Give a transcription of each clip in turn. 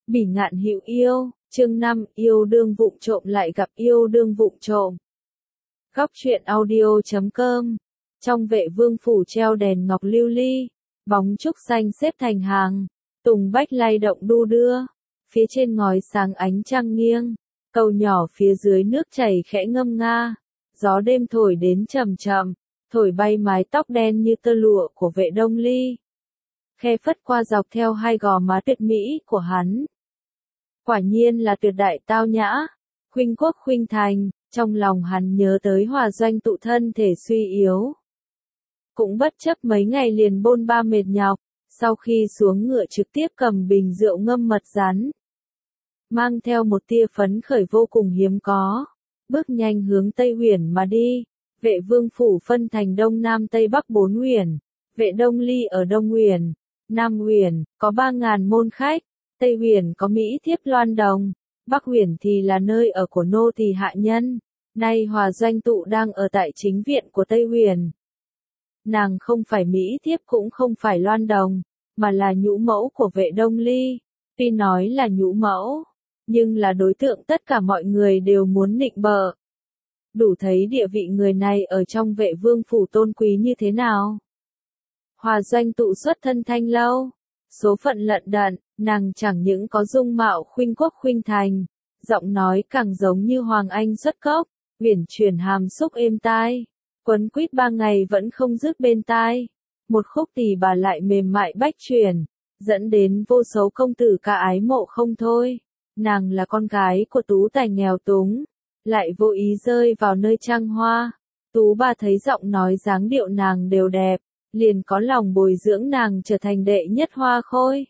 Bỉ ngạn hữu yêu, chương 5, yêu đương vụng trộm lại gặp yêu đương vụng trộm. Góc truyện audio.com. Trong Vệ Vương phủ treo đèn ngọc lưu ly, bóng trúc xanh xếp thành hàng, tùng bách lay động đu đưa, phía trên ngói sáng ánh trăng nghiêng, cầu nhỏ phía dưới nước chảy khẽ ngâm nga, gió đêm thổi đến chậm chậm, thổi bay mái tóc đen như tơ lụa của Vệ Đông Ly, khe phất qua dọc theo hai gò má tuyệt mỹ của hắn. Quả nhiên là tuyệt đại tao nhã, khuynh quốc khuynh thành, trong lòng hắn nhớ tới Hòa Doanh tụ thân thể suy yếu. Cũng bất chấp mấy ngày liền bôn ba mệt nhọc, sau khi xuống ngựa trực tiếp cầm bình rượu ngâm mật rắn, mang theo một tia phấn khởi vô cùng hiếm có, bước nhanh hướng Tây Uyển mà đi. Vệ Vương phủ phân thành Đông Nam Tây Bắc 4 uyển, Vệ Đông Ly ở Đông Uyển, Nam Uyển có 3.000 môn khách, Tây Uyển có Mỹ thiếp Loan Đồng, Bắc Uyển thì là nơi ở của nô tỳ hạ nhân. Nay Hòa Doanh tụ đang ở tại chính viện của Tây Uyển. Nàng không phải Mỹ thiếp cũng không phải Loan Đồng, mà là nhũ mẫu của Vệ Đông Ly. Tuy nói là nhũ mẫu, nhưng là đối tượng tất cả mọi người đều muốn nịnh bợ. Đủ thấy địa vị người này ở trong Vệ Vương phủ tôn quý như thế nào. Hòa Doanh tụ xuất thân Thanh Lâu, số phận lận đận, nàng chẳng những có dung mạo khuynh quốc khuynh thành, giọng nói càng giống như Hoàng Anh xuất cốc, uyển chuyển hàm xúc êm tai, quấn quýt 3 ngày vẫn không dứt bên tai. Một khúc tỳ bà lại mềm mại bách truyền, dẫn đến vô số công tử ca ái mộ không thôi. Nàng là con gái của tú tài nghèo túng, lại vô ý rơi vào nơi trăng hoa. Tú bà thấy giọng nói dáng điệu nàng đều đẹp, liền có lòng bồi dưỡng nàng trở thành đệ nhất hoa khôi.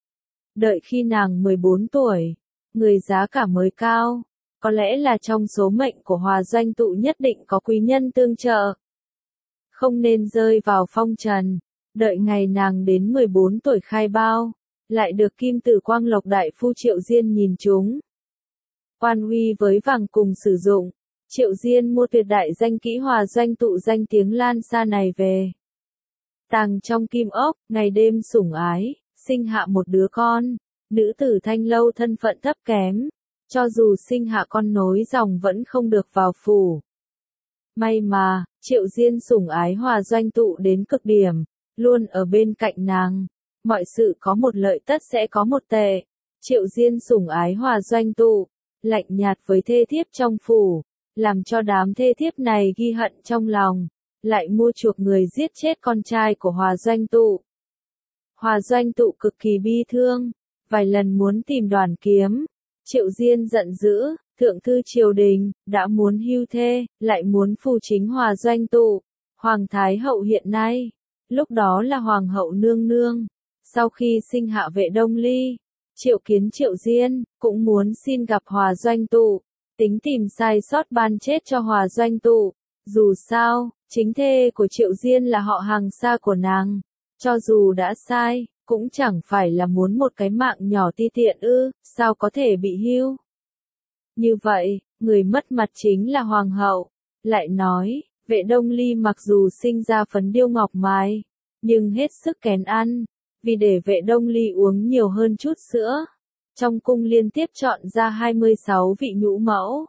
Đợi khi nàng 14 tuổi, người giá cả mới cao, có lẽ là trong số mệnh của Hòa Doanh tụ nhất định có quý nhân tương trợ. Không nên rơi vào phong trần, đợi ngày nàng đến 14 tuổi khai bao, lại được Kim Tử Quang Lộc đại phu Triệu Diên nhìn trúng. Quan uy với vàng cùng sử dụng, Triệu Diên mua tuyệt đại danh kỹ Hòa Doanh tụ danh tiếng lan xa này về. Tàng trong kim ốc, ngày đêm sủng ái, sinh hạ một đứa con. Nữ tử Thanh Lâu thân phận thấp kém, cho dù sinh hạ con nối dòng vẫn không được vào phủ. May mà, Triệu Diên sủng ái Hòa Doanh tụ đến cực điểm, luôn ở bên cạnh nàng. Mọi sự có một lợi tất sẽ có một tệ. Triệu Diên sủng ái Hòa Doanh tụ, lạnh nhạt với thê thiếp trong phủ, làm cho đám thê thiếp này ghi hận trong lòng, lại mua chuộc người giết chết con trai của Hòa Doanh tụ. Hòa Doanh tụ cực kỳ bi thương, vài lần muốn tìm Đoàn Kiếm. Triệu Diên giận dữ, thượng thư triều đình, đã muốn hưu thê, lại muốn phù chính Hòa Doanh tụ. Hoàng Thái hậu hiện nay, lúc đó là Hoàng hậu nương nương, sau khi sinh hạ Vệ Đông Ly, triệu kiến Triệu Diên, cũng muốn xin gặp Hòa Doanh tụ, tính tìm sai sót ban chết cho Hòa Doanh tụ. Dù sao, chính thê của Triệu Diên là họ hàng xa của nàng, cho dù đã sai, cũng chẳng phải là muốn một cái mạng nhỏ ti tiện ư, sao có thể bị hưu. Như vậy, người mất mặt chính là Hoàng hậu. Lại nói, Vệ Đông Ly mặc dù sinh ra phấn điêu ngọc mài, nhưng hết sức kén ăn, vì để Vệ Đông Ly uống nhiều hơn chút sữa. Trong cung liên tiếp chọn ra 26 vị nhũ mẫu.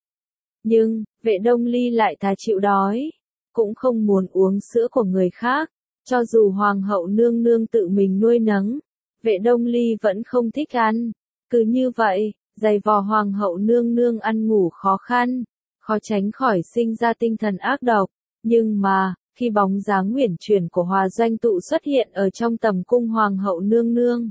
Nhưng, Vệ Đông Ly lại thà chịu đói, cũng không muốn uống sữa của người khác. Cho dù Hoàng hậu nương nương tự mình nuôi nấng, Vệ Đông Ly vẫn không thích ăn. Cứ như vậy, dày vò Hoàng hậu nương nương ăn ngủ khó khăn, khó tránh khỏi sinh ra tinh thần ác độc. Nhưng mà, khi bóng dáng uyển chuyển của Hòa Doanh tụ xuất hiện ở trong tầm cung Hoàng hậu nương nương,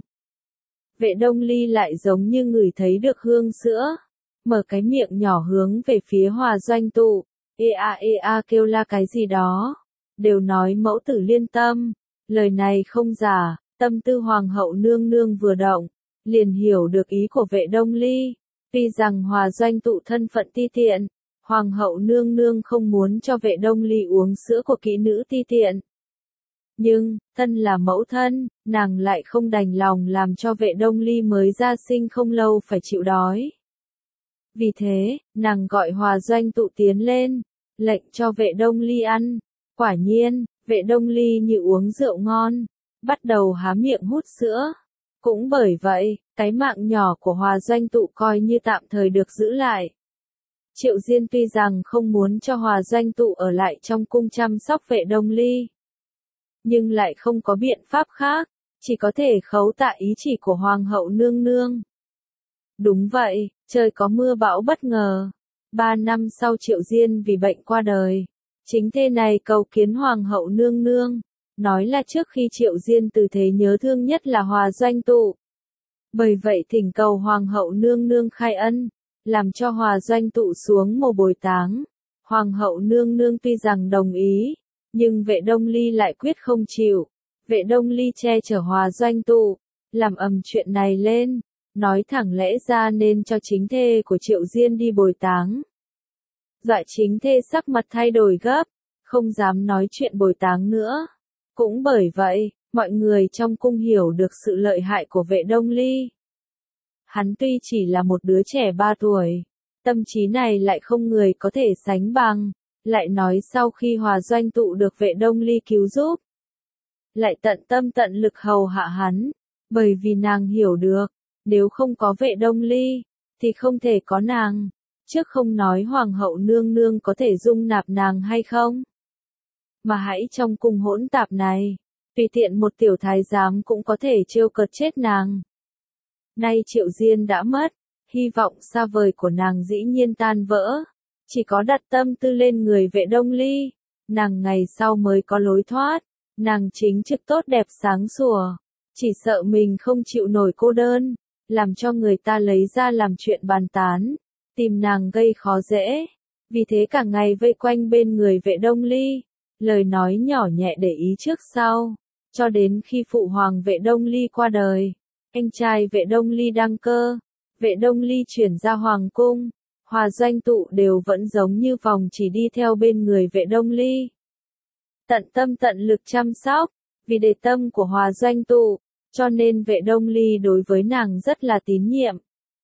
Vệ Đông Ly lại giống như ngửi thấy được hương sữa, mở cái miệng nhỏ hướng về phía Hòa Doanh tụ, ea kêu la cái gì đó. Đều nói mẫu tử liên tâm, lời này không giả. Tâm tư Hoàng hậu nương nương vừa động, liền hiểu được ý của Vệ Đông Ly. Tuy rằng Hòa Doanh tụ thân phận ti tiện, Hoàng hậu nương nương không muốn cho Vệ Đông Ly uống sữa của kỹ nữ ti tiện. Nhưng, thân là mẫu thân, nàng lại không đành lòng làm cho Vệ Đông Ly mới ra sinh không lâu phải chịu đói. Vì thế, nàng gọi Hòa Doanh tụ tiến lên, lệnh cho Vệ Đông Ly ăn. Quả nhiên, Vệ Đông Ly như uống rượu ngon, bắt đầu há miệng hút sữa. Cũng bởi vậy, cái mạng nhỏ của Hòa Doanh Tụ coi như tạm thời được giữ lại. Triệu Diên tuy rằng không muốn cho Hòa Doanh Tụ ở lại trong cung chăm sóc Vệ Đông Ly, nhưng lại không có biện pháp khác, chỉ có thể khấu tạ ý chỉ của Hoàng hậu nương nương. Đúng vậy, trời có mưa bão bất ngờ. 3 năm sau Triệu Diên vì bệnh qua đời. Chính thê này cầu kiến Hoàng hậu nương nương, nói là trước khi Triệu Diên từ thế nhớ thương nhất là Hòa Doanh Tụ. Bởi vậy thỉnh cầu Hoàng hậu nương nương khai ân, làm cho Hòa Doanh Tụ xuống mồ bồi táng. Hoàng hậu nương nương tuy rằng đồng ý, nhưng Vệ Đông Ly lại quyết không chịu. Vệ Đông Ly che chở Hòa Doanh Tụ, làm ầm chuyện này lên, nói thẳng lẽ ra nên cho chính thê của Triệu Diên đi bồi táng. Dọa chính thê sắc mặt thay đổi gấp, không dám nói chuyện bồi táng nữa. Cũng bởi vậy, mọi người trong cung hiểu được sự lợi hại của Vệ Đông Ly. Hắn tuy chỉ là một đứa trẻ 3 tuổi, tâm trí này lại không người có thể sánh bằng, lại nói sau khi Hòa Doanh Tụ được Vệ Đông Ly cứu giúp, lại tận tâm tận lực hầu hạ hắn, bởi vì nàng hiểu được, nếu không có Vệ Đông Ly, thì không thể có nàng. Trước không nói Hoàng hậu nương nương có thể dung nạp nàng hay không, mà hãy trong cung hỗn tạp này, tùy tiện một tiểu thái giám cũng có thể trêu cợt chết nàng. Nay Triệu Diên đã mất, hy vọng xa vời của nàng dĩ nhiên tan vỡ, chỉ có đặt tâm tư lên người Vệ Đông Ly, nàng ngày sau mới có lối thoát. Nàng chính trực tốt đẹp sáng sủa, chỉ sợ mình không chịu nổi cô đơn, làm cho người ta lấy ra làm chuyện bàn tán, tìm nàng gây khó dễ. Vì thế cả ngày vây quanh bên người Vệ Đông Ly, lời nói nhỏ nhẹ để ý trước sau, cho đến khi phụ hoàng Vệ Đông Ly qua đời, anh trai Vệ Đông Ly đăng cơ, Vệ Đông Ly chuyển ra hoàng cung, Hòa Doanh Tụ đều vẫn giống như vòng chỉ đi theo bên người Vệ Đông Ly. Tận tâm tận lực chăm sóc, vì để tâm của Hòa Doanh Tụ, cho nên Vệ Đông Ly đối với nàng rất là tín nhiệm.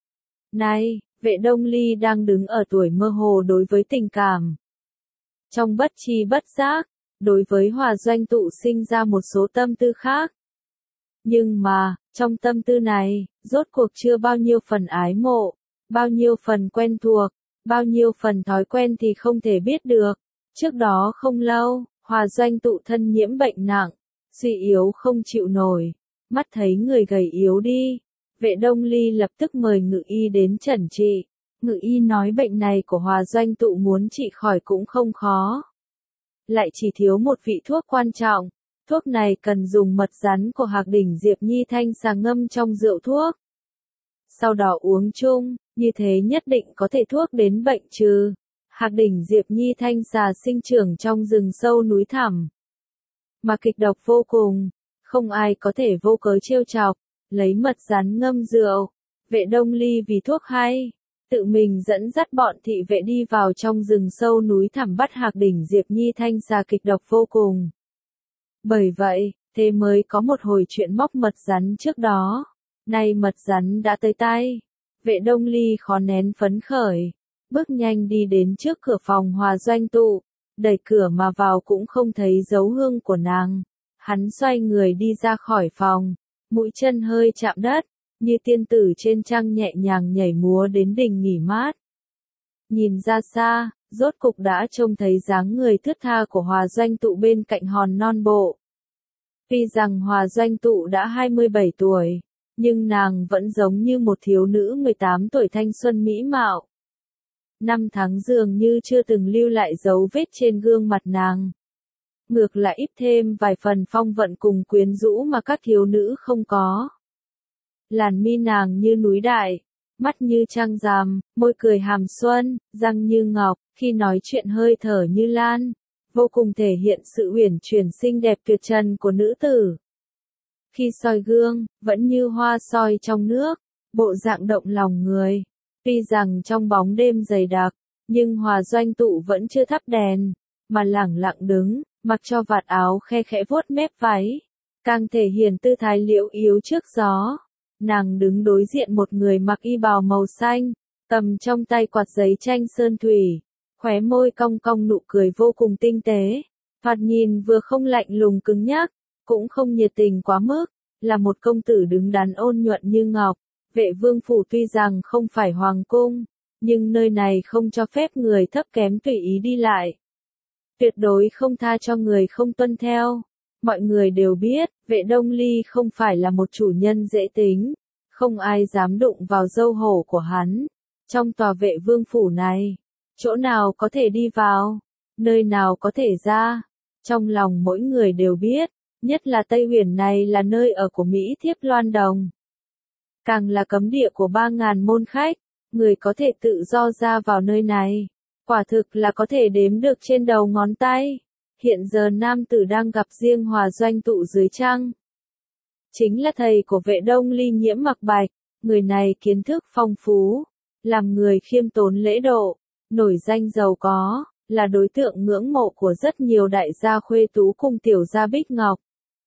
Nay, Vệ Đông Ly đang đứng ở tuổi mơ hồ đối với tình cảm. Trong bất tri bất giác, đối với Hòa Doanh Tụ sinh ra một số tâm tư khác. Nhưng mà, trong tâm tư này, rốt cuộc chưa bao nhiêu phần ái mộ, bao nhiêu phần quen thuộc, bao nhiêu phần thói quen thì không thể biết được. Trước đó không lâu, Hòa Doanh Tụ thân nhiễm bệnh nặng, suy yếu không chịu nổi, mắt thấy người gầy yếu đi. Vệ Đông Ly lập tức mời ngự y đến chẩn trị. Ngự y nói bệnh này của Hòa Doanh Tụ muốn trị khỏi cũng không khó. Lại chỉ thiếu một vị thuốc quan trọng. Thuốc này cần dùng mật rắn của Hạc Đỉnh Diệp Nhi Thanh xà ngâm trong rượu thuốc. Sau đó uống chung, như thế nhất định có thể thuốc đến bệnh trừ. Hạc Đỉnh Diệp Nhi Thanh xà sinh trưởng trong rừng sâu núi thẳm, mà kịch độc vô cùng, không ai có thể vô cớ trêu chọc, lấy mật rắn ngâm rượu. Vệ Đông Ly vì thuốc hay, tự mình dẫn dắt bọn thị vệ đi vào trong rừng sâu núi thẳm bắt Hạc Đỉnh Diệp Nhi Thanh xà kịch độc vô cùng. Bởi vậy, thế mới có một hồi chuyện móc mật rắn trước đó. Nay mật rắn đã tới tay, Vệ Đông Ly khó nén phấn khởi, bước nhanh đi đến trước cửa phòng Hòa Doanh Tụ, đẩy cửa mà vào cũng không thấy dấu hương của nàng. Hắn xoay người đi ra khỏi phòng, mũi chân hơi chạm đất, như tiên tử trên trăng nhẹ nhàng nhảy múa đến đỉnh nghỉ mát. Nhìn ra xa, rốt cục đã trông thấy dáng người thướt tha của Hòa Doanh Tụ bên cạnh hòn non bộ. Tuy rằng Hòa Doanh Tụ đã 27 tuổi, nhưng nàng vẫn giống như một thiếu nữ 18 tuổi thanh xuân mỹ mạo. Năm tháng dường như chưa từng lưu lại dấu vết trên gương mặt nàng. Ngược lại ít thêm vài phần phong vận cùng quyến rũ mà các thiếu nữ không có. Làn mi nàng như núi đại, mắt như trăng rằm, môi cười hàm xuân, răng như ngọc, khi nói chuyện hơi thở như lan, vô cùng thể hiện sự uyển chuyển xinh đẹp tuyệt trần của nữ tử. Khi soi gương, vẫn như hoa soi trong nước, bộ dạng động lòng người. Tuy rằng trong bóng đêm dày đặc, nhưng Hòa Doanh Tụ vẫn chưa thắp đèn, mà lẳng lặng đứng, mặc cho vạt áo khe khẽ vuốt mép váy, càng thể hiện tư thái liễu yếu trước gió. Nàng đứng đối diện một người mặc y bào màu xanh, cầm trong tay quạt giấy tranh sơn thủy, khóe môi cong cong nụ cười vô cùng tinh tế, thoạt nhìn vừa không lạnh lùng cứng nhắc, cũng không nhiệt tình quá mức, là một công tử đứng đắn ôn nhuận như ngọc. Vệ vương phủ tuy rằng không phải hoàng cung, nhưng nơi này không cho phép người thấp kém tùy ý đi lại. Tuyệt đối không tha cho người không tuân theo. Mọi người đều biết, Vệ Đông Ly không phải là một chủ nhân dễ tính, không ai dám đụng vào dâu hổ của hắn. Trong tòa Vệ vương phủ này, chỗ nào có thể đi vào, nơi nào có thể ra, trong lòng mỗi người đều biết, nhất là Tây Huyền này là nơi ở của Mỹ thiếp Loan Đồng. Càng là cấm địa của 3.000 môn khách, người có thể tự do ra vào nơi này, quả thực là có thể đếm được trên đầu ngón tay. Hiện giờ nam tử đang gặp riêng Hòa Doanh Tụ dưới trăng, chính là thầy của Vệ Đông Ly Nhiễm Mặc Bạch. Người này kiến thức phong phú, làm người khiêm tốn lễ độ, nổi danh giàu có, là đối tượng ngưỡng mộ của rất nhiều đại gia khuê tú cùng tiểu gia Bích Ngọc.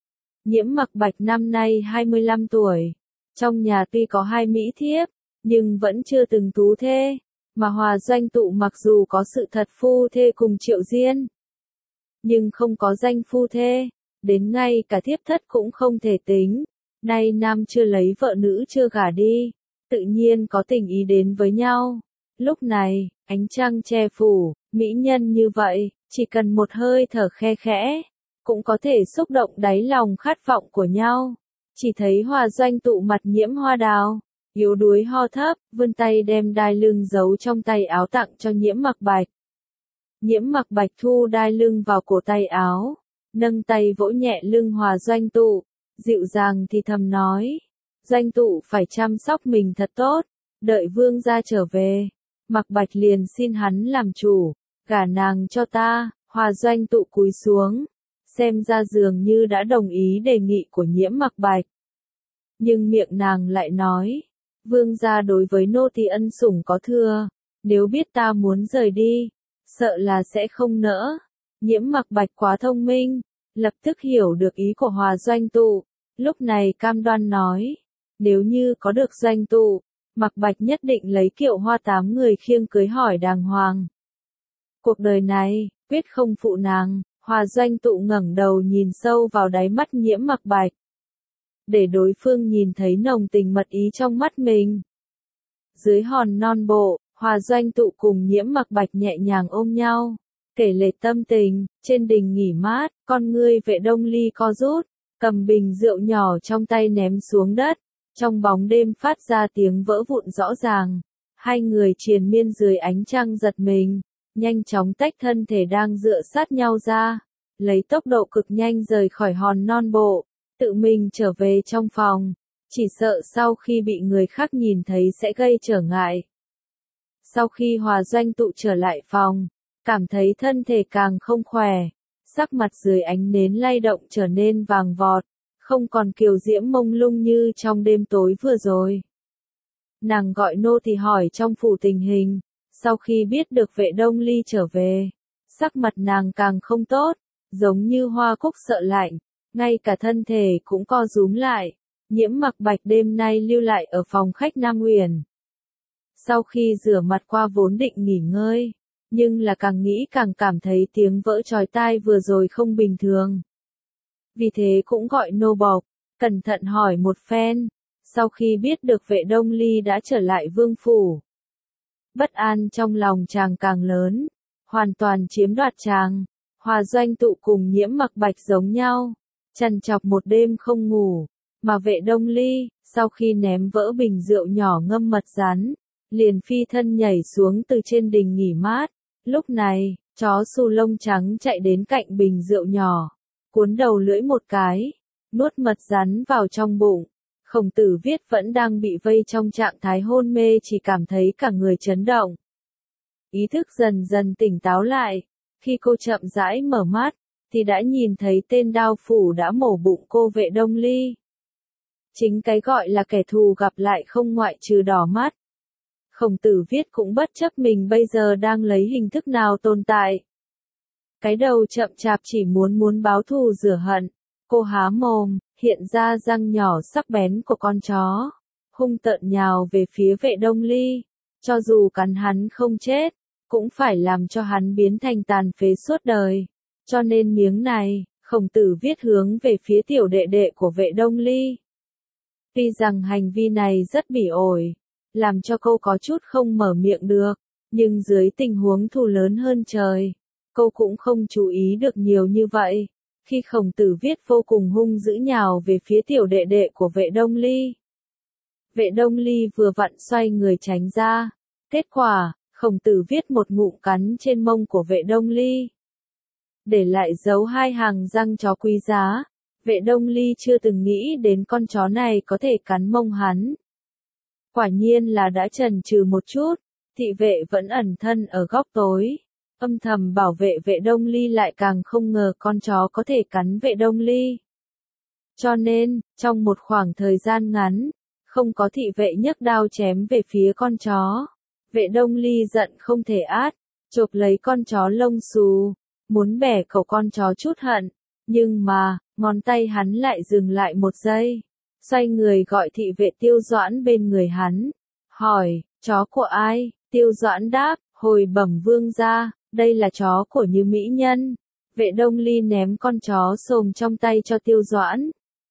Nhiễm Mặc Bạch năm nay 25 tuổi, trong nhà tuy có 2 mỹ thiếp, nhưng vẫn chưa từng tú thê, mà Hòa Doanh Tụ mặc dù có sự thật phu thê cùng Triệu Diên, nhưng không có danh phu thê, đến ngay cả thiếp thất cũng không thể tính. Nay nam chưa lấy vợ, nữ chưa gả đi, tự nhiên có tình ý đến với nhau. Lúc này, ánh trăng che phủ, mỹ nhân như vậy, chỉ cần một hơi thở khe khẽ, cũng có thể xúc động đáy lòng khát vọng của nhau. Chỉ thấy Hòa Doanh Tụ mặt nhiễm hoa đào, yếu đuối ho thấp, vươn tay đem đai lưng giấu trong tay áo tặng cho Nhiễm Mặc Bạch. Nhiễm Mặc Bạch thu đai lưng vào cổ tay áo, nâng tay vỗ nhẹ lưng Hòa Doanh Tụ, dịu dàng thì thầm nói, Doanh Tụ phải chăm sóc mình thật tốt, đợi vương gia trở về, Mặc Bạch liền xin hắn làm chủ, gả nàng cho ta. Hòa Doanh Tụ cúi xuống, xem ra dường như đã đồng ý đề nghị của Nhiễm Mặc Bạch. Nhưng miệng nàng lại nói, vương gia đối với nô tỳ ân sủng có thừa, nếu biết ta muốn rời đi, sợ là sẽ không nỡ. Nhiễm Mặc Bạch quá thông minh, lập tức hiểu được ý của Hòa Doanh Tụ, lúc này cam đoan nói, nếu như có được Doanh Tụ, Mặc Bạch nhất định lấy kiệu hoa 8 người khiêng cưới hỏi đàng hoàng. Cuộc đời này, quyết không phụ nàng. Hòa Doanh Tụ ngẩng đầu nhìn sâu vào đáy mắt Nhiễm Mặc Bạch, để đối phương nhìn thấy nồng tình mật ý trong mắt mình. Dưới hòn non bộ, Hòa Doanh Tụ cùng Nhiễm Mặc Bạch nhẹ nhàng ôm nhau, kể lể tâm tình. Trên đình nghỉ mát, con ngươi Vệ Đông Ly co rút, cầm bình rượu nhỏ trong tay ném xuống đất, trong bóng đêm phát ra tiếng vỡ vụn rõ ràng. Hai người triền miên dưới ánh trăng giật mình, nhanh chóng tách thân thể đang dựa sát nhau ra, lấy tốc độ cực nhanh rời khỏi hòn non bộ, tự mình trở về trong phòng, chỉ sợ sau khi bị người khác nhìn thấy sẽ gây trở ngại. Sau khi Hòa Doanh Tụ trở lại phòng, cảm thấy thân thể càng không khỏe, sắc mặt dưới ánh nến lay động trở nên vàng vọt, không còn kiều diễm mông lung như trong đêm tối vừa rồi. Nàng gọi nô tỳ hỏi trong phủ tình hình. Sau khi biết được Vệ Đông Ly trở về, sắc mặt nàng càng không tốt, giống như hoa cúc sợ lạnh, ngay cả thân thể cũng co rúm lại. Nhiễm Mặc Bạch đêm nay lưu lại ở phòng khách Nam Huyền. Sau khi rửa mặt qua vốn định nghỉ ngơi, nhưng là càng nghĩ càng cảm thấy tiếng vỡ chói tai vừa rồi không bình thường. Vì thế cũng gọi nô bộc, cẩn thận hỏi một phen, sau khi biết được Vệ Đông Ly đã trở lại vương phủ. Bất an trong lòng chàng càng lớn, hoàn toàn chiếm đoạt chàng. Hòa Doanh Tụ cùng Nhiễm Mặc Bạch giống nhau, trằn trọc một đêm không ngủ, mà Vệ Đông Ly, sau khi ném vỡ bình rượu nhỏ ngâm mật rắn, liền phi thân nhảy xuống từ trên đình nghỉ mát. Lúc này, chó xù lông trắng chạy đến cạnh bình rượu nhỏ, cuốn đầu lưỡi một cái, nuốt mật rắn vào trong bụng. Khổng Tử Viết vẫn đang bị vây trong trạng thái hôn mê, chỉ cảm thấy cả người chấn động. Ý thức dần dần tỉnh táo lại, khi cô chậm rãi mở mắt, thì đã nhìn thấy tên đao phủ đã mổ bụng cô Vệ Đông Ly. Chính cái gọi là kẻ thù gặp lại không ngoại trừ đỏ mắt. Khổng Tử Viết cũng bất chấp mình bây giờ đang lấy hình thức nào tồn tại. Cái đầu chậm chạp chỉ muốn báo thù rửa hận. Cô há mồm, hiện ra răng nhỏ sắc bén của con chó, hung tợn nhào về phía Vệ Đông Ly, cho dù cắn hắn không chết, cũng phải làm cho hắn biến thành tàn phế suốt đời. Cho nên miếng này, Khổng Tử Viết hướng về phía tiểu đệ đệ của Vệ Đông Ly. Tuy rằng hành vi này rất bỉ ổi, làm cho cô có chút không mở miệng được, nhưng dưới tình huống thù lớn hơn trời, cô cũng không chú ý được nhiều như vậy. Khi Khổng Tử Viết vô cùng hung dữ nhào về phía tiểu đệ đệ của Vệ Đông Ly. Vệ Đông Ly vừa vặn xoay người tránh ra. Kết quả, Khổng Tử Viết một ngụm cắn trên mông của Vệ Đông Ly, để lại dấu 2 hàng răng chó quý giá. Vệ Đông Ly chưa từng nghĩ đến con chó này có thể cắn mông hắn. Quả nhiên là đã chần chừ một chút, thị vệ vẫn ẩn thân ở góc tối, âm thầm bảo vệ Vệ Đông Ly, lại càng không ngờ con chó có thể cắn Vệ Đông Ly. Cho nên, trong một khoảng thời gian ngắn, không có thị vệ nhấc đao chém về phía con chó. Vệ Đông Ly giận không thể át, chộp lấy con chó lông xù, muốn bẻ cổ con chó chút hận, nhưng mà, ngón tay hắn lại dừng lại một giây. Xoay người gọi thị vệ Tiêu Doãn bên người hắn, hỏi, chó của ai? Tiêu Doãn đáp, hồi bẩm vương gia, đây là chó của Như Mỹ Nhân. Vệ Đông Ly ném con chó xồm trong tay cho Tiêu Doãn.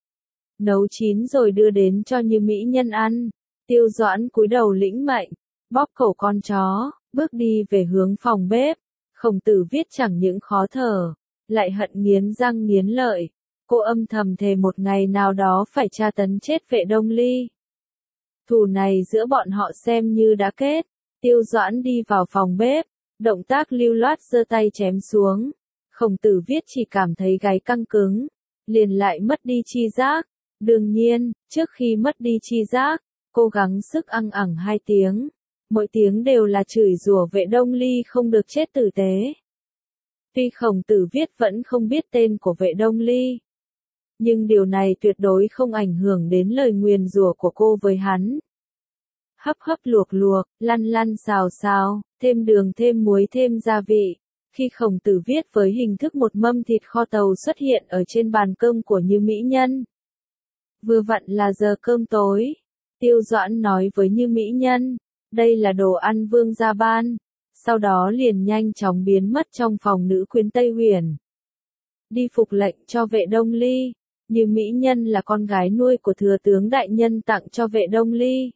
Nấu chín rồi đưa đến cho Như Mỹ Nhân ăn. Tiêu Doãn cúi đầu lĩnh mệnh, bóp cổ con chó, bước đi về hướng phòng bếp. Khổng Tử Viết chẳng những khó thở, lại hận nghiến răng nghiến lợi. Cô âm thầm thề một ngày nào đó phải tra tấn chết Vệ Đông Ly. Thù này giữa bọn họ xem như đã kết. Tiêu Doãn đi vào phòng bếp, động tác lưu loát giơ tay chém xuống. Khổng Tử Viết chỉ cảm thấy gáy căng cứng, liền lại mất đi chi giác. Đương nhiên, trước khi mất đi chi giác, cố gắng sức ăng ẳng 2 tiếng. Mỗi tiếng đều là chửi rủa Vệ Đông Ly không được chết tử tế. Tuy Khổng Tử Viết vẫn không biết tên của Vệ Đông Ly, nhưng điều này tuyệt đối không ảnh hưởng đến lời nguyền rủa của cô với hắn. Hấp hấp luộc luộc, lăn lăn xào xào, thêm đường thêm muối thêm gia vị. Khi Khổng Tử Viết với hình thức một mâm thịt kho tàu xuất hiện ở trên bàn cơm của Như Mỹ Nhân. Vừa vặn là giờ cơm tối. Tiêu Doãn nói với Như Mỹ Nhân, đây là đồ ăn vương gia ban. Sau đó liền nhanh chóng biến mất trong phòng nữ quyến Tây Huyền. Đi phục lệnh cho Vệ Đông Ly. Như Mỹ Nhân là con gái nuôi của thừa tướng đại nhân tặng cho Vệ Đông Ly.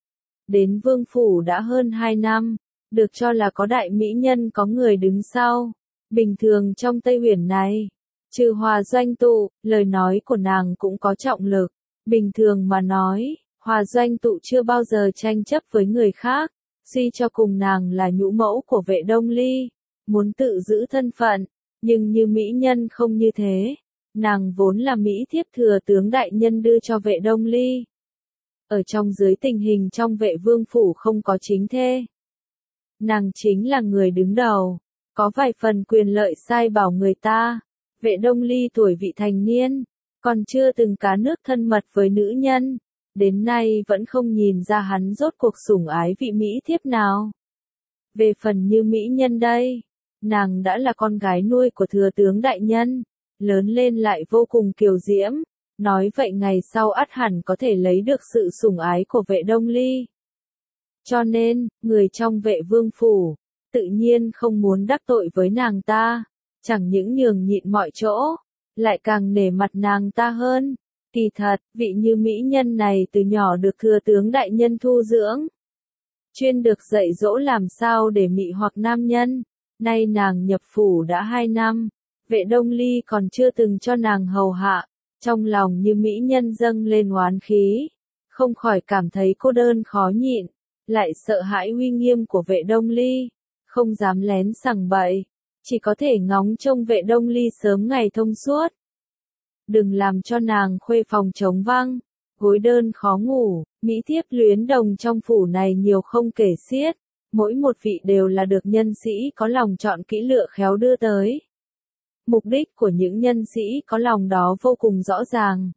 Đến vương phủ đã hơn 2 năm, được cho là có đại mỹ nhân có người đứng sau. Bình thường trong Tây Huyền này, trừ Hòa Doanh Tụ, lời nói của nàng cũng có trọng lực. Bình thường mà nói, Hòa Doanh Tụ chưa bao giờ tranh chấp với người khác, suy cho cùng nàng là nhũ mẫu của Vệ Đông Ly, muốn tự giữ thân phận, nhưng Như Mỹ Nhân không như thế. Nàng vốn là mỹ thiếp thừa tướng đại nhân đưa cho Vệ Đông Ly. Ở trong dưới tình hình trong Vệ vương phủ không có chính thê, nàng chính là người đứng đầu, có vài phần quyền lợi sai bảo người ta. Vệ Đông Ly tuổi vị thành niên, còn chưa từng cá nước thân mật với nữ nhân, đến nay vẫn không nhìn ra hắn rốt cuộc sủng ái vị mỹ thiếp nào. Về phần Như Mỹ Nhân đây, nàng đã là con gái nuôi của thừa tướng đại nhân, lớn lên lại vô cùng kiều diễm, nói vậy ngày sau ắt hẳn có thể lấy được sự sủng ái của Vệ Đông Ly. Cho nên, người trong Vệ vương phủ, tự nhiên không muốn đắc tội với nàng ta, chẳng những nhường nhịn mọi chỗ, lại càng nể mặt nàng ta hơn. Kỳ thật, vị Như Mỹ Nhân này từ nhỏ được thừa tướng đại nhân thu dưỡng, chuyên được dạy dỗ làm sao để mị hoặc nam nhân. Nay nàng nhập phủ đã 2 năm, Vệ Đông Ly còn chưa từng cho nàng hầu hạ, trong lòng Như Mỹ Nhân dâng lên oán khí, không khỏi cảm thấy cô đơn khó nhịn, lại sợ hãi uy nghiêm của Vệ Đông Ly, không dám lén sằng bậy, chỉ có thể ngóng trông Vệ Đông Ly sớm ngày thông suốt. Đừng làm cho nàng khuê phòng trống vắng, gối đơn khó ngủ. Mỹ thiếp luyến đồng trong phủ này nhiều không kể xiết, mỗi một vị đều là được nhân sĩ có lòng chọn kỹ lựa khéo đưa tới. Mục đích của những nhân sĩ có lòng đó vô cùng rõ ràng.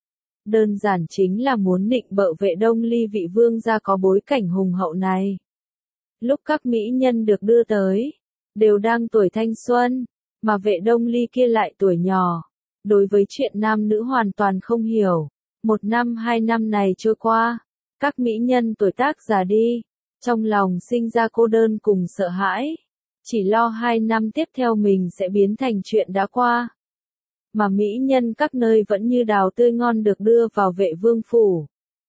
Đơn giản chính là muốn nịnh bợ Vệ Đông Ly vị vương gia có bối cảnh hùng hậu này. Lúc các mỹ nhân được đưa tới, đều đang tuổi thanh xuân, mà Vệ Đông Ly kia lại tuổi nhỏ. Đối với chuyện nam nữ hoàn toàn không hiểu. 1 năm 2 năm này trôi qua, các mỹ nhân tuổi tác già đi, trong lòng sinh ra cô đơn cùng sợ hãi, chỉ lo 2 năm tiếp theo mình sẽ biến thành chuyện đã qua. mà mỹ nhân các nơi vẫn như đào tươi ngon được đưa vào Vệ Vương phủ.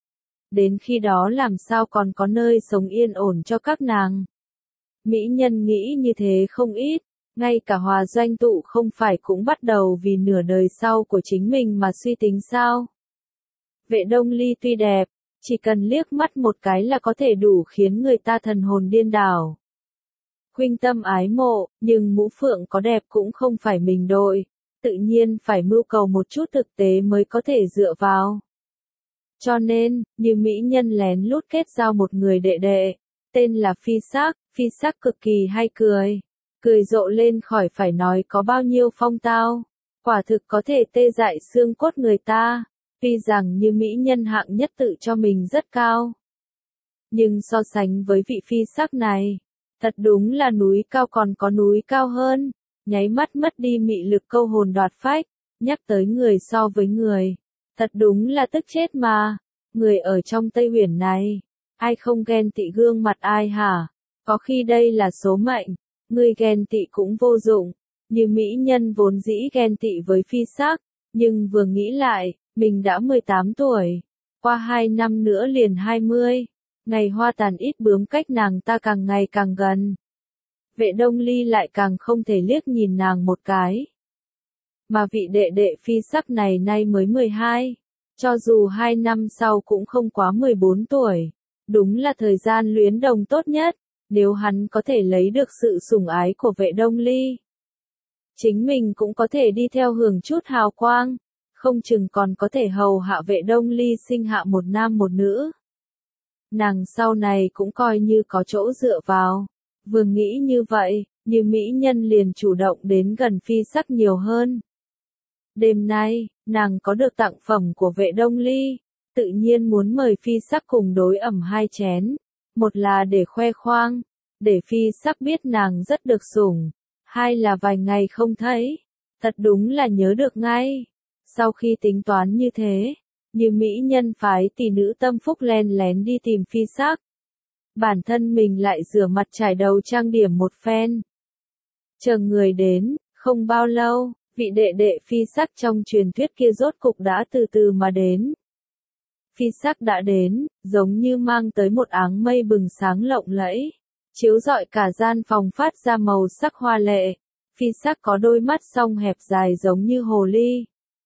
Đến khi đó làm sao còn có nơi sống yên ổn cho các nàng. Mỹ nhân nghĩ như thế không ít, ngay cả Hòa Doanh Tụ không phải cũng bắt đầu vì nửa đời sau của chính mình mà suy tính sao. Vệ Đông Ly tuy đẹp, chỉ cần liếc mắt một cái là có thể đủ khiến người ta thần hồn điên đảo. Khuynh tâm ái mộ, nhưng mũ phượng có đẹp cũng không phải mình đội, tự nhiên phải mưu cầu một chút thực tế mới có thể dựa vào. Cho nên, như mỹ nhân lén lút kết giao một người đệ đệ, tên là Phi Sắc cực kỳ hay cười. Cười rộ lên khỏi phải nói có bao nhiêu phong tao, quả thực có thể tê dại xương cốt người ta, tuy rằng như mỹ nhân hạng nhất tự cho mình rất cao. Nhưng so sánh với vị Phi Sắc này, thật đúng là núi cao còn có núi cao hơn, nháy mắt mất đi mị lực câu hồn đoạt phách, nhắc tới người so với người, thật đúng là tức chết mà, người ở trong Tây Huyền này, ai không ghen tị gương mặt ai hả, có khi đây là số mệnh. Người ghen tị cũng vô dụng, như mỹ nhân vốn dĩ ghen tị với Phi Sắc, nhưng vừa nghĩ lại, mình đã 18 tuổi, qua 2 năm nữa liền 20, ngày hoa tàn ít bướm cách nàng ta càng ngày càng gần. Vệ Đông Ly lại càng không thể liếc nhìn nàng một cái. Mà vị đệ đệ Phi Sắc này nay mới 12, cho dù 2 năm sau cũng không quá 14 tuổi, đúng là thời gian luyến đồng tốt nhất. Nếu hắn có thể lấy được sự sủng ái của Vệ Đông Ly, chính mình cũng có thể đi theo hưởng chút hào quang, không chừng còn có thể hầu hạ Vệ Đông Ly sinh hạ một nam một nữ. Nàng sau này cũng coi như có chỗ dựa vào. Vừa nghĩ như vậy, như mỹ nhân liền chủ động đến gần Phi Sắc nhiều hơn. Đêm nay, nàng có được tặng phẩm của Vệ Đông Ly, tự nhiên muốn mời Phi Sắc cùng đối ẩm 2 chén. Một là để khoe khoang, để Phi Sắc biết nàng rất được sủng, hai là vài ngày không thấy, thật đúng là nhớ được ngay. Sau khi tính toán như thế, như mỹ nhân phái tỷ nữ Tâm Phúc len lén đi tìm Phi Sắc. Bản thân mình lại rửa mặt trải đầu trang điểm một phen. Chờ người đến, không bao lâu, vị đệ đệ Phi Sắc trong truyền thuyết kia rốt cục đã từ từ mà đến. Phi Sắc đã đến, giống như mang tới một áng mây bừng sáng lộng lẫy, chiếu rọi cả gian phòng phát ra màu sắc hoa lệ. Phi Sắc có đôi mắt song hẹp dài giống như hồ ly,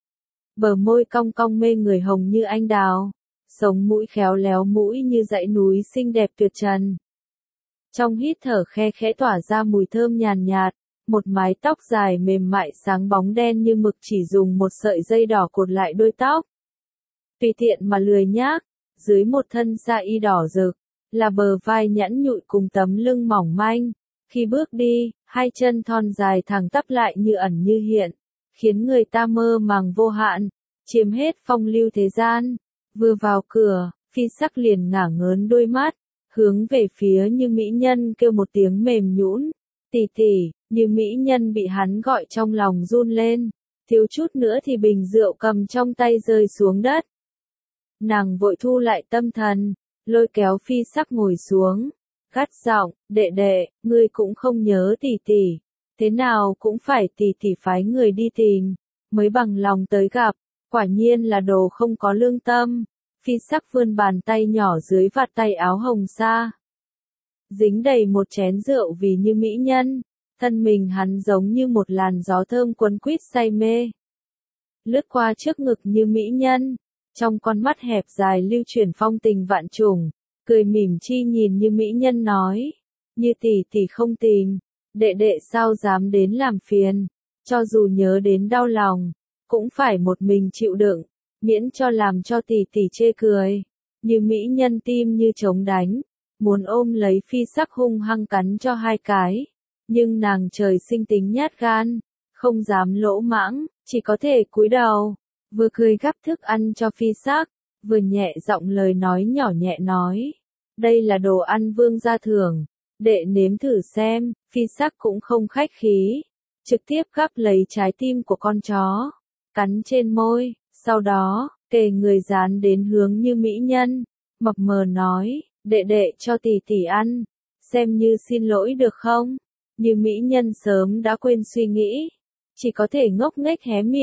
bờ môi cong cong mê người hồng như anh đào, sống mũi khéo léo mũi như dãy núi xinh đẹp tuyệt trần. Trong hít thở khe khẽ tỏa ra mùi thơm nhàn nhạt, một mái tóc dài mềm mại sáng bóng đen như mực chỉ dùng một sợi dây đỏ cột lại đuôi tóc. Tùy tiện mà lười nhác, dưới một thân sa y đỏ rực, là bờ vai nhẵn nhụi cùng tấm lưng mỏng manh. Khi bước đi, hai chân thon dài thẳng tắp lại như ẩn như hiện, khiến người ta mơ màng vô hạn, chiếm hết phong lưu thế gian. Vừa vào cửa, Phi Sắc liền ngả ngớn đôi mắt, hướng về phía như mỹ nhân kêu một tiếng mềm nhũn, tỷ tỷ. Như mỹ nhân bị hắn gọi trong lòng run lên, thiếu chút nữa thì bình rượu cầm trong tay rơi xuống đất. Nàng vội thu lại tâm thần, lôi kéo Phi Sắc ngồi xuống, gắt giọng, đệ đệ, ngươi cũng không nhớ tỷ tỷ, thế nào cũng phải tỷ tỷ phái người đi tìm, mới bằng lòng tới gặp, quả nhiên là đồ không có lương tâm. Phi Sắc vươn bàn tay nhỏ dưới vạt tay áo hồng sa, dính đầy một chén rượu vì như mỹ nhân, thân mình hắn giống như một làn gió thơm quấn quýt say mê. Lướt qua trước ngực như mỹ nhân, trong con mắt hẹp dài lưu chuyển phong tình vạn trùng, cười mỉm chi nhìn như mỹ nhân nói, như tỷ tỷ không tìm, đệ đệ sao dám đến làm phiền, cho dù nhớ đến đau lòng, cũng phải một mình chịu đựng, miễn cho làm cho tỷ tỷ chê cười. Như mỹ nhân tim như trống đánh, muốn ôm lấy Phi Sắc hung hăng cắn cho 2 cái, nhưng nàng trời sinh tính nhát gan, không dám lỗ mãng, chỉ có thể cúi đầu, vừa cười gắp thức ăn cho Phi Sắc, vừa nhẹ giọng lời nói nhỏ nhẹ nói, đây là đồ ăn vương gia thưởng, đệ nếm thử xem. Phi Sắc cũng không khách khí, trực tiếp gắp lấy trái tim của con chó, cắn trên môi, sau đó, kề người dán đến hướng như mỹ nhân, mập mờ nói, đệ đệ cho tỷ tỷ ăn, xem như xin lỗi được không? Như mỹ nhân sớm đã quên suy nghĩ, chỉ có thể ngốc nghếch hé miệng,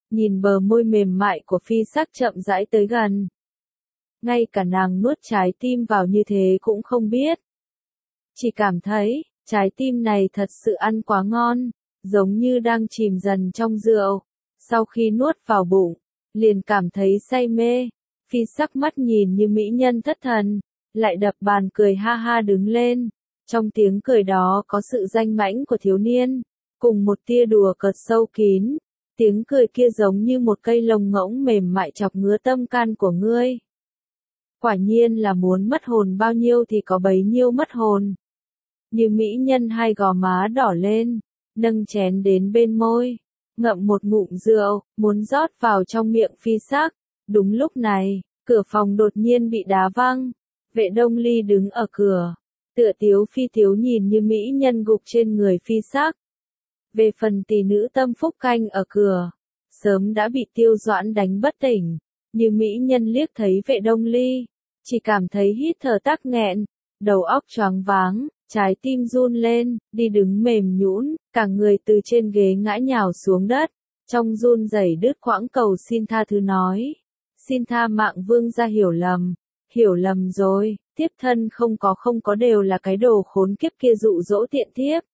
nhìn bờ môi mềm mại của phi sắc chậm rãi tới gần. Ngay cả nàng nuốt trái tim vào như thế cũng không biết. Chỉ cảm thấy, trái tim này thật sự ăn quá ngon, giống như đang chìm dần trong rượu. Sau khi nuốt vào bụng, liền cảm thấy say mê. Phi sắc mắt nhìn như mỹ nhân thất thần, lại đập bàn cười ha ha đứng lên. Trong tiếng cười đó có sự danh mãnh của thiếu niên, cùng một tia đùa cợt sâu kín. Tiếng cười kia giống như một cây lông ngỗng mềm mại chọc ngứa tâm can của ngươi. Quả nhiên là muốn mất hồn bao nhiêu thì có bấy nhiêu mất hồn. Như mỹ nhân hai gò má đỏ lên, nâng chén đến bên môi, ngậm một ngụm rượu, muốn rót vào trong miệng phi sắc. Đúng lúc này, cửa phòng đột nhiên bị đá văng. Vệ Đông Ly đứng ở cửa, tựa tiếu phi tiếu nhìn như mỹ nhân gục trên người phi sắc. Về phần tỷ nữ Tâm Phúc canh ở cửa, sớm đã bị Tiêu Doãn đánh bất tỉnh. Như mỹ nhân liếc thấy Vệ Đông Ly, chỉ cảm thấy hít thở tắc nghẹn, đầu óc choáng váng, trái tim run lên, đi đứng mềm nhũn, cả người từ trên ghế ngã nhào xuống đất, trong run rẩy đứt quãng cầu xin tha thứ nói. Xin tha mạng vương gia hiểu lầm rồi, tiếp thân không có đều là cái đồ khốn kiếp kia dụ dỗ tiện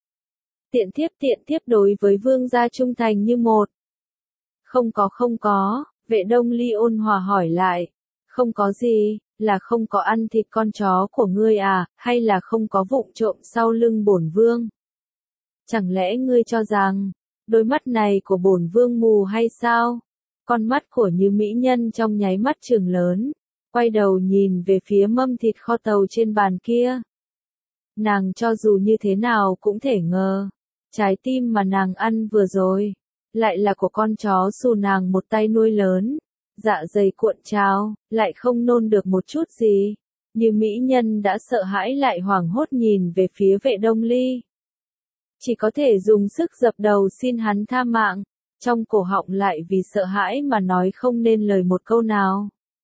thiếp đối với vương gia trung thành như một. Không có, Vệ Đông Ly ôn hòa hỏi lại, không có gì, là không có ăn thịt con chó của ngươi à, hay là không có vụng trộm sau lưng bổn vương? Chẳng lẽ ngươi cho rằng, đôi mắt này của bổn vương mù hay sao? Con mắt của Như mỹ nhân trong nháy mắt trừng lớn, quay đầu nhìn về phía mâm thịt kho tàu trên bàn kia. Nàng cho dù như thế nào cũng thể ngờ, trái tim mà nàng ăn vừa rồi, lại là của con chó xù nàng một tay nuôi lớn. Dạ dày cuộn trào, lại không nôn được một chút gì. Như mỹ nhân đã sợ hãi lại hoảng hốt nhìn về phía Vệ Đông Ly. Chỉ có thể dùng sức dập đầu xin hắn tha mạng, trong cổ họng lại vì sợ hãi mà nói không nên lời một câu nào.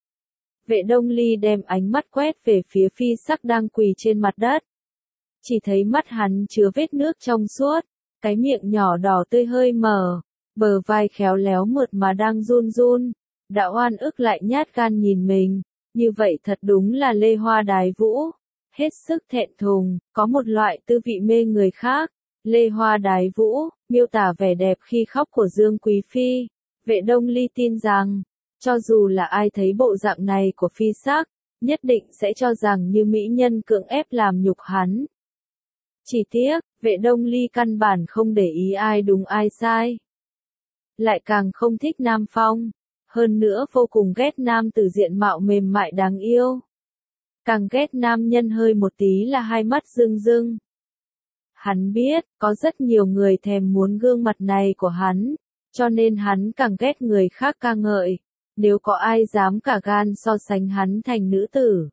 Vệ Đông Ly đem ánh mắt quét về phía phi sắc đang quỳ trên mặt đất. Chỉ thấy mắt hắn chứa vết nước trong suốt, cái miệng nhỏ đỏ tươi hơi mở, bờ vai khéo léo mượt mà đang run run. Đã oan ức lại nhát gan nhìn mình, như vậy thật đúng là lê hoa đái vũ. Hết sức thẹn thùng, có một loại tư vị mê người khác. Lê hoa đái vũ, miêu tả vẻ đẹp khi khóc của Dương Quý Phi. Vệ Đông Ly tin rằng, cho dù là ai thấy bộ dạng này của phi sắc, nhất định sẽ cho rằng như mỹ nhân cưỡng ép làm nhục hắn. Chỉ tiếc, Vệ Đông Ly căn bản không để ý ai đúng ai sai. Lại càng không thích Nam Phong. Hơn nữa vô cùng ghét nam tử diện mạo mềm mại đáng yêu. Càng ghét nam nhân hơi một tí là hai mắt rưng rưng. Hắn biết, có rất nhiều người thèm muốn gương mặt này của hắn, cho nên hắn càng ghét người khác ca ngợi. Nếu có ai dám cả gan so sánh hắn thành nữ tử,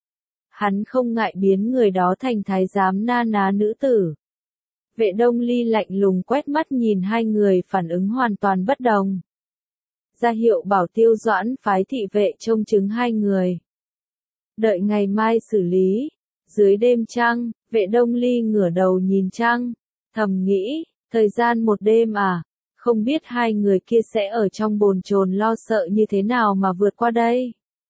hắn không ngại biến người đó thành thái giám na ná nữ tử. Vệ Đông Ly lạnh lùng quét mắt nhìn hai người phản ứng hoàn toàn bất đồng. Ra hiệu bảo Tiêu Doãn phái thị vệ trông chứng hai người. Đợi ngày mai xử lý. Dưới đêm trăng, Vệ Đông Ly ngửa đầu nhìn trăng, thầm nghĩ, thời gian một đêm à, không biết hai người kia sẽ ở trong bồn chồn lo sợ như thế nào mà vượt qua đây.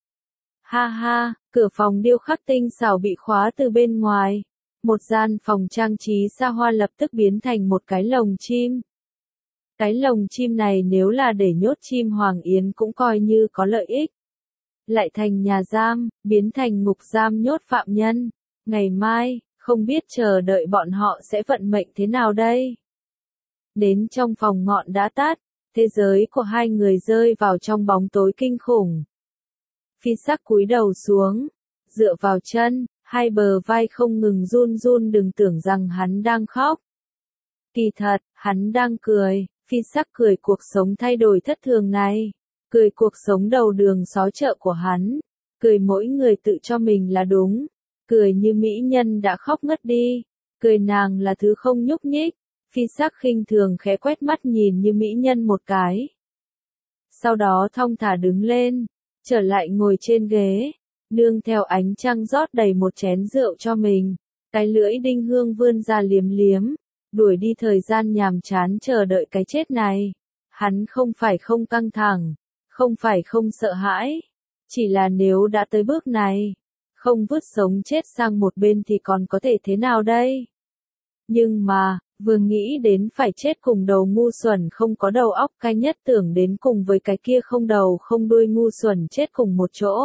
Ha ha, cửa phòng điêu khắc tinh xảo bị khóa từ bên ngoài. Một gian phòng trang trí xa hoa lập tức biến thành một cái lồng chim. Cái lồng chim này nếu là để nhốt chim hoàng yến cũng coi như có lợi ích. Lại thành nhà giam, biến thành ngục giam nhốt phạm nhân. Ngày mai, không biết chờ đợi bọn họ sẽ vận mệnh thế nào đây. Đến trong phòng ngọn đã tắt, thế giới của hai người rơi vào trong bóng tối kinh khủng. Phi sắc cúi đầu xuống, dựa vào chân, hai bờ vai không ngừng run run, đừng tưởng rằng hắn đang khóc. Kỳ thật, hắn đang cười. Phi sắc cười cuộc sống thay đổi thất thường này, cười cuộc sống đầu đường xó chợ của hắn, cười mỗi người tự cho mình là đúng, cười như mỹ nhân đã khóc ngất đi, cười nàng là thứ không nhúc nhích. Phi sắc khinh thường khẽ quét mắt nhìn như mỹ nhân một cái. Sau đó thong thả đứng lên, trở lại ngồi trên ghế, nương theo ánh trăng rót đầy một chén rượu cho mình, cái lưỡi đinh hương vươn ra liếm liếm. Đuổi đi thời gian nhàm chán chờ đợi cái chết này. Hắn không phải không căng thẳng, không phải không sợ hãi, chỉ là nếu đã tới bước này, không vứt sống chết sang một bên thì còn có thể thế nào đây? Nhưng mà, vừa nghĩ đến phải chết cùng đầu ngu xuẩn không có đầu óc, cái nhất tưởng đến cùng với cái kia không đầu không đuôi ngu xuẩn chết cùng một chỗ.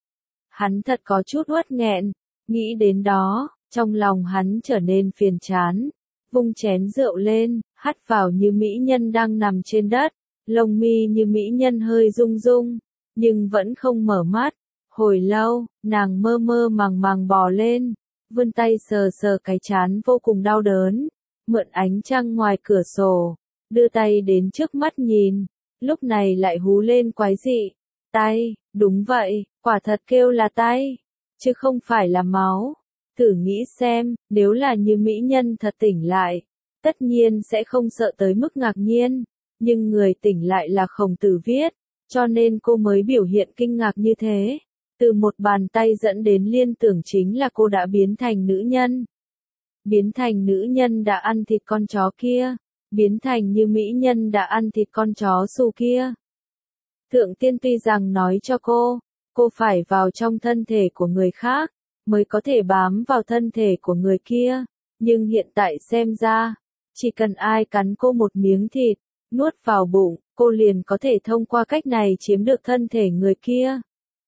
Hắn thật có chút uất nghẹn, nghĩ đến đó, trong lòng hắn trở nên phiền chán, vung chén rượu lên, hắt vào như mỹ nhân đang nằm trên đất, lông mi như mỹ nhân hơi rung rung, nhưng vẫn không mở mắt. Hồi lâu, nàng mơ mơ màng màng bò lên, vươn tay sờ sờ cái trán vô cùng đau đớn, mượn ánh trăng ngoài cửa sổ, đưa tay đến trước mắt nhìn, lúc này lại hú lên quái dị. Tay, đúng vậy, quả thật kêu là tay, chứ không phải là máu. Thử nghĩ xem, nếu là như mỹ nhân thật tỉnh lại, tất nhiên sẽ không sợ tới mức ngạc nhiên, nhưng người tỉnh lại là Khổng Tử Viết, cho nên cô mới biểu hiện kinh ngạc như thế. Từ một bàn tay dẫn đến liên tưởng chính là cô đã biến thành nữ nhân. Biến thành nữ nhân đã ăn thịt con chó kia, biến thành như mỹ nhân đã ăn thịt con chó xù kia. Thượng tiên tuy rằng nói cho cô phải vào trong thân thể của người khác, mới có thể bám vào thân thể của người kia, nhưng hiện tại xem ra, chỉ cần ai cắn cô một miếng thịt, nuốt vào bụng, cô liền có thể thông qua cách này chiếm được thân thể người kia.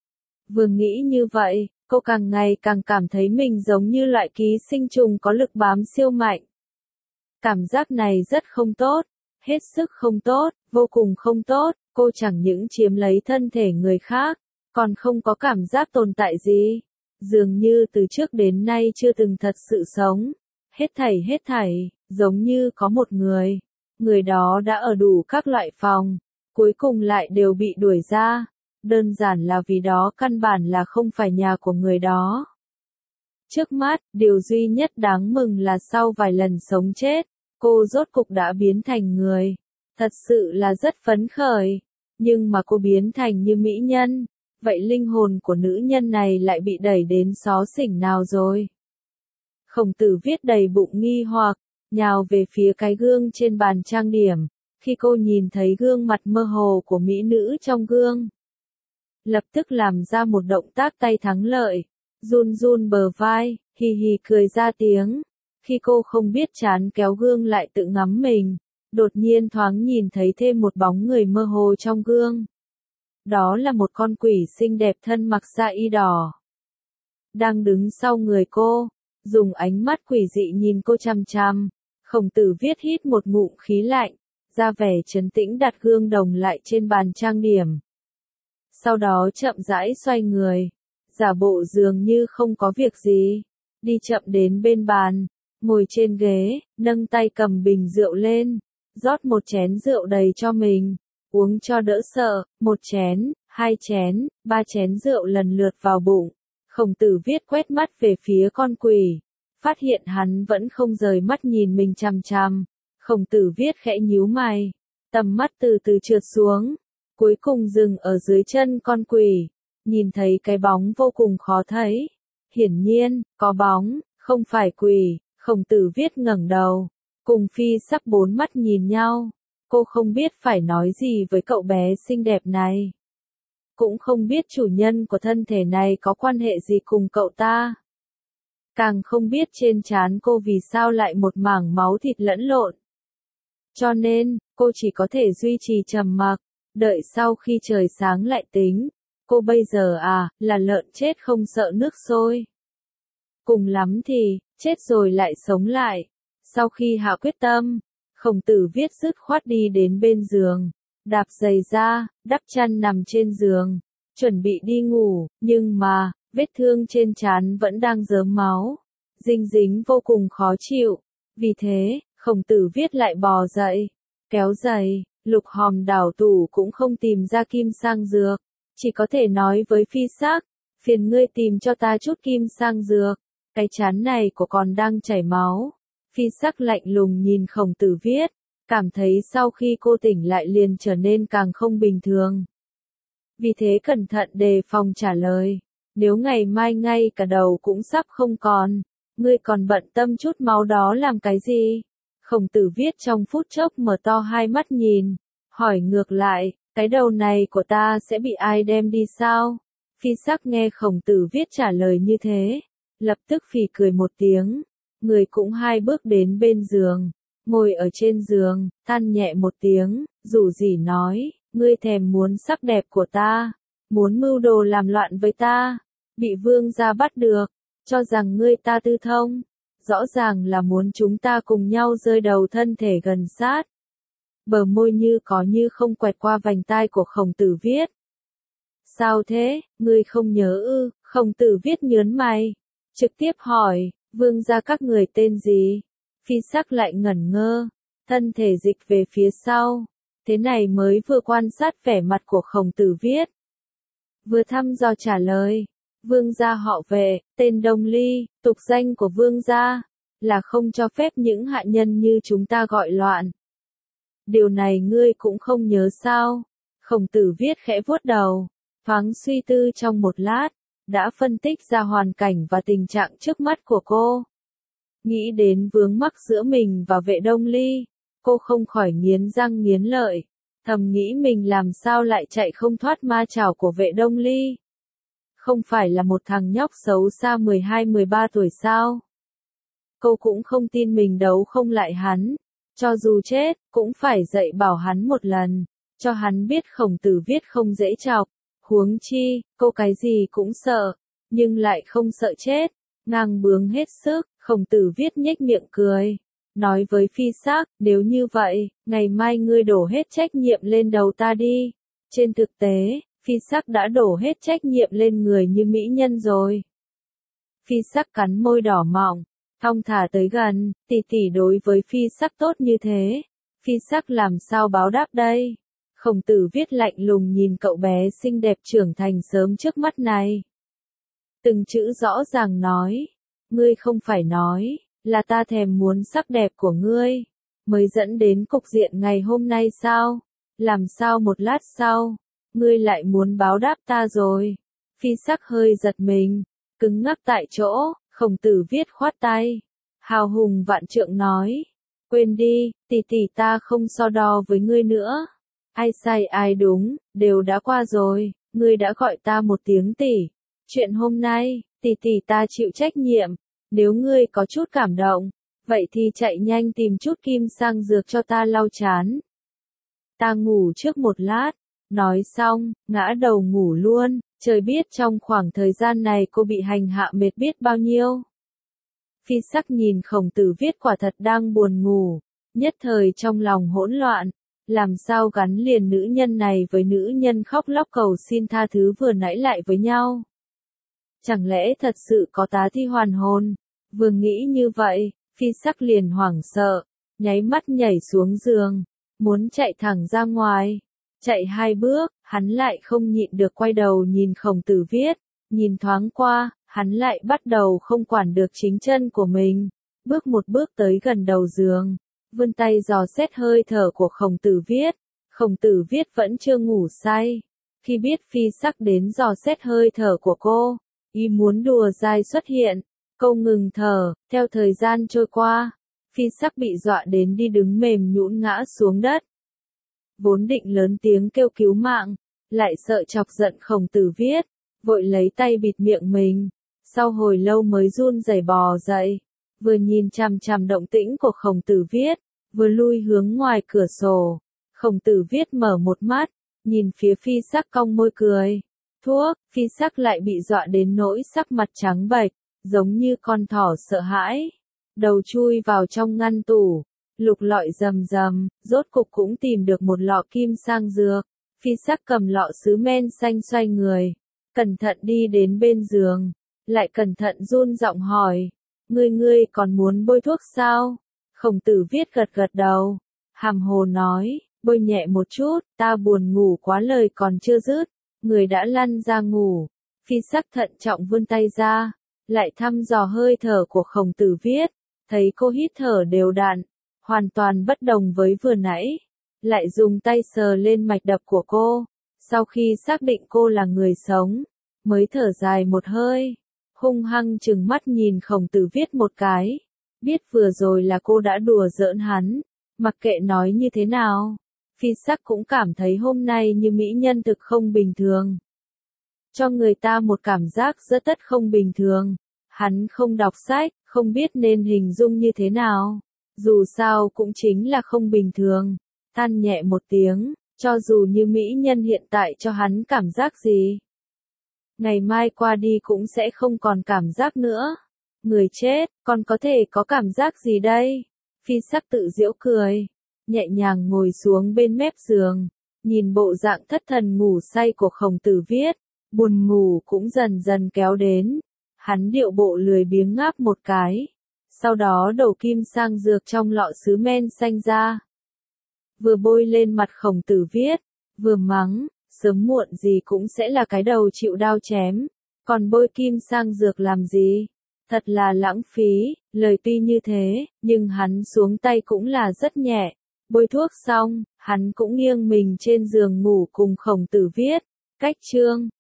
Vừa nghĩ như vậy, cô càng ngày càng cảm thấy mình giống như loại ký sinh trùng có lực bám siêu mạnh. Cảm giác này rất không tốt, hết sức không tốt, vô cùng không tốt, cô chẳng những chiếm lấy thân thể người khác, còn không có cảm giác tồn tại gì. Dường như từ trước đến nay chưa từng thật sự sống. Hết thảy, giống như có một người đó đã ở đủ các loại phòng, cuối cùng lại đều bị đuổi ra. Đơn giản là vì đó căn bản là không phải nhà của người đó. Trước mắt, điều duy nhất đáng mừng là sau vài lần sống chết, cô rốt cục đã biến thành người. Thật sự là rất phấn khởi. Nhưng mà cô biến thành như mỹ nhân, vậy linh hồn của nữ nhân này lại bị đẩy đến xó xỉnh nào rồi? Khổng Tử Viết đầy bụng nghi hoặc, nhào về phía cái gương trên bàn trang điểm, khi cô nhìn thấy gương mặt mơ hồ của mỹ nữ trong gương. Lập tức làm ra một động tác tay thắng lợi, run run bờ vai, hì hì cười ra tiếng. Khi cô không biết chán kéo gương lại tự ngắm mình, đột nhiên thoáng nhìn thấy thêm một bóng người mơ hồ trong gương. Đó là một con quỷ xinh đẹp thân mặc sa y đỏ. Đang đứng sau người cô, dùng ánh mắt quỷ dị nhìn cô chằm chằm. Khổng Tử Viết hít một ngụm khí lạnh, ra vẻ trấn tĩnh đặt gương đồng lại trên bàn trang điểm. Sau đó chậm rãi xoay người, giả bộ dường như không có việc gì, đi chậm đến bên bàn, ngồi trên ghế, nâng tay cầm bình rượu lên, rót một chén rượu đầy cho mình, uống cho đỡ sợ, một chén, hai chén, ba chén rượu lần lượt vào bụng. Khổng Tử Viết quét mắt về phía con quỷ, phát hiện hắn vẫn không rời mắt nhìn mình chằm chằm. Khổng Tử Viết khẽ nhíu mày, tầm mắt từ từ trượt xuống, cuối cùng dừng ở dưới chân con quỷ, nhìn thấy cái bóng vô cùng khó thấy. Hiển nhiên, có bóng, không phải quỷ. Khổng Tử Viết ngẩng đầu, cùng Phi Sắc bốn mắt nhìn nhau. Cô không biết phải nói gì với cậu bé xinh đẹp này. Cũng không biết chủ nhân của thân thể này có quan hệ gì cùng cậu ta. Càng không biết trên trán cô vì sao lại một mảng máu thịt lẫn lộn. Cho nên, cô chỉ có thể duy trì trầm mặc, đợi sau khi trời sáng lại tính. Cô bây giờ là lợn chết không sợ nước sôi. Cùng lắm thì, chết rồi lại sống lại. Sau khi hạ quyết tâm, Khổng Tử Viết dứt khoát đi đến bên giường, đạp giày ra, đắp chăn nằm trên giường, chuẩn bị đi ngủ, nhưng mà, vết thương trên trán vẫn đang rớm máu, dinh dính vô cùng khó chịu. Vì thế, Khổng Tử Viết lại bò dậy, kéo giày, lục hòm đảo tủ cũng không tìm ra kim sang dược, chỉ có thể nói với Phi Sắc, phiền ngươi tìm cho ta chút kim sang dược, cái trán này của còn đang chảy máu. Phi Sắc lạnh lùng nhìn Khổng Tử Viết, cảm thấy sau khi cô tỉnh lại liền trở nên càng không bình thường. Vì thế cẩn thận đề phòng trả lời, nếu ngày mai ngay cả đầu cũng sắp không còn, ngươi còn bận tâm chút máu đó làm cái gì? Khổng Tử Viết trong phút chốc mở to hai mắt nhìn, hỏi ngược lại, cái đầu này của ta sẽ bị ai đem đi sao? Phi Sắc nghe Khổng Tử Viết trả lời như thế, lập tức phì cười một tiếng, người cũng hai bước đến bên giường, ngồi ở trên giường, than nhẹ một tiếng, rủ rỉ nói, ngươi thèm muốn sắc đẹp của ta, muốn mưu đồ làm loạn với ta, bị vương gia bắt được, cho rằng ngươi ta tư thông, rõ ràng là muốn chúng ta cùng nhau rơi đầu thân thể gần sát. Bờ môi như có như không quẹt qua vành tai của Khổng Tử Viết. Sao thế, ngươi không nhớ ư? Khổng Tử Viết nhớn mày, trực tiếp hỏi, vương gia các người tên gì? Phi Sắc lại ngẩn ngơ, thân thể dịch về phía sau, thế này mới vừa quan sát vẻ mặt của Khổng Tử Viết. Vừa thăm dò trả lời, vương gia họ Vệ, tên Đông Ly, tục danh của vương gia, là không cho phép những hạ nhân như chúng ta gọi loạn. Điều này ngươi cũng không nhớ sao? Khổng Tử Viết khẽ vuốt đầu, thoáng suy tư trong một lát, đã phân tích ra hoàn cảnh và tình trạng trước mắt của cô. Nghĩ đến vướng mắc giữa mình và Vệ Đông Ly, cô không khỏi nghiến răng nghiến lợi, thầm nghĩ mình làm sao lại chạy không thoát ma chảo của Vệ Đông Ly. Không phải là một thằng nhóc xấu xa 12-13 tuổi sao? Cô cũng không tin mình đấu không lại hắn, cho dù chết, cũng phải dạy bảo hắn một lần, cho hắn biết Khổng Tử Viết không dễ chọc. Huống chi, cô cái gì cũng sợ, nhưng lại không sợ chết, ngang bướng hết sức. Khổng Tử Viết nhếch miệng cười, nói với Phi Sắc, nếu như vậy, ngày mai ngươi đổ hết trách nhiệm lên đầu ta đi. Trên thực tế, Phi Sắc đã đổ hết trách nhiệm lên người như mỹ nhân rồi. Phi Sắc cắn môi đỏ mọng, thong thả tới gần, tỷ tỷ đối với Phi Sắc tốt như thế, Phi Sắc làm sao báo đáp đây? Khổng Tử Viết lạnh lùng nhìn cậu bé xinh đẹp trưởng thành sớm trước mắt này. Từng chữ rõ ràng nói, ngươi không phải nói, là ta thèm muốn sắc đẹp của ngươi, mới dẫn đến cục diện ngày hôm nay sao? Làm sao một lát sau, ngươi lại muốn báo đáp ta rồi? Phi Sắc hơi giật mình, cứng ngắc tại chỗ. Khổng Tử Viết khoát tay, hào hùng vạn trượng nói, quên đi, tỷ tỷ ta không so đo với ngươi nữa. Ai sai ai đúng, đều đã qua rồi, ngươi đã gọi ta một tiếng tỷ. Chuyện hôm nay, tỷ tỷ ta chịu trách nhiệm, nếu ngươi có chút cảm động, vậy thì chạy nhanh tìm chút kim sang dược cho ta lau chán. Ta ngủ trước một lát, nói xong, ngã đầu ngủ luôn, trời biết trong khoảng thời gian này cô bị hành hạ mệt biết bao nhiêu. Phi Sắc nhìn Khổng Tử Viết quả thật đang buồn ngủ, nhất thời trong lòng hỗn loạn. Làm sao gắn liền nữ nhân này với nữ nhân khóc lóc cầu xin tha thứ vừa nãy lại với nhau? Chẳng lẽ thật sự có tá thi hoàn hồn? Vừa nghĩ như vậy, Phi Sắc liền hoảng sợ, nháy mắt nhảy xuống giường, muốn chạy thẳng ra ngoài. Chạy 2 bước, hắn lại không nhịn được quay đầu nhìn Khổng Tử Viết, nhìn thoáng qua, hắn lại bắt đầu không quản được chính chân của mình, bước một bước tới gần đầu giường. Vươn tay dò xét hơi thở của Khổng Tử Viết. Khổng Tử Viết vẫn chưa ngủ say. Khi biết Phi Sắc đến dò xét hơi thở của cô, ý muốn đùa dai xuất hiện, cô ngừng thở. Theo thời gian trôi qua, Phi Sắc bị dọa đến đi đứng mềm nhũn ngã xuống đất. Vốn định lớn tiếng kêu cứu mạng, lại sợ chọc giận Khổng Tử Viết, vội lấy tay bịt miệng mình. Sau hồi lâu mới run rẩy bò dậy. Vừa nhìn chằm chằm động tĩnh của Khổng Tử Viết, vừa lui hướng ngoài cửa sổ. Khổng Tử Viết mở một mắt, nhìn phía Phi Sắc cong môi cười. Thuốc, Phi Sắc lại bị dọa đến nỗi sắc mặt trắng bệch, giống như con thỏ sợ hãi. Đầu chui vào trong ngăn tủ, lục lọi rầm rầm, rốt cục cũng tìm được một lọ kim sang dược. Phi Sắc cầm lọ sứ men xanh xoay người, cẩn thận đi đến bên giường, lại cẩn thận run giọng hỏi. Ngươi còn muốn bôi thuốc sao? Khổng Tử Viết gật gật đầu, hàm hồ nói, bôi nhẹ một chút, ta buồn ngủ quá lời còn chưa dứt, người đã lăn ra ngủ. Phi Sắc thận trọng vươn tay ra, lại thăm dò hơi thở của Khổng Tử Viết, thấy cô hít thở đều đặn, hoàn toàn bất đồng với vừa nãy, lại dùng tay sờ lên mạch đập của cô, sau khi xác định cô là người sống, mới thở dài một hơi. Hung hăng trừng mắt nhìn Khổng Tử Viết một cái, biết vừa rồi là cô đã đùa giỡn hắn, mặc kệ nói như thế nào, Phi Sắc cũng cảm thấy hôm nay như mỹ nhân thực không bình thường. Cho người ta một cảm giác rất tất không bình thường. Hắn không đọc sách, không biết nên hình dung như thế nào. Dù sao cũng chính là không bình thường. Than nhẹ một tiếng, cho dù như mỹ nhân hiện tại cho hắn cảm giác gì. Ngày mai qua đi cũng sẽ không còn cảm giác nữa. Người chết, còn có thể có cảm giác gì đây? Phi Sắc tự giễu cười, nhẹ nhàng ngồi xuống bên mép giường, nhìn bộ dạng thất thần ngủ say của Khổng Tử Viết, buồn ngủ cũng dần dần kéo đến. Hắn điệu bộ lười biếng ngáp một cái, sau đó đổ kim sang dược trong lọ sứ men xanh ra. Vừa bôi lên mặt Khổng Tử Viết, vừa mắng, sớm muộn gì cũng sẽ là cái đầu chịu đao chém, còn bôi kim sang dược làm gì? Thật là lãng phí, lời tuy như thế, nhưng hắn xuống tay cũng là rất nhẹ. Bôi thuốc xong, hắn cũng nghiêng mình trên giường ngủ cùng Khổng Tử Viết. Cách chương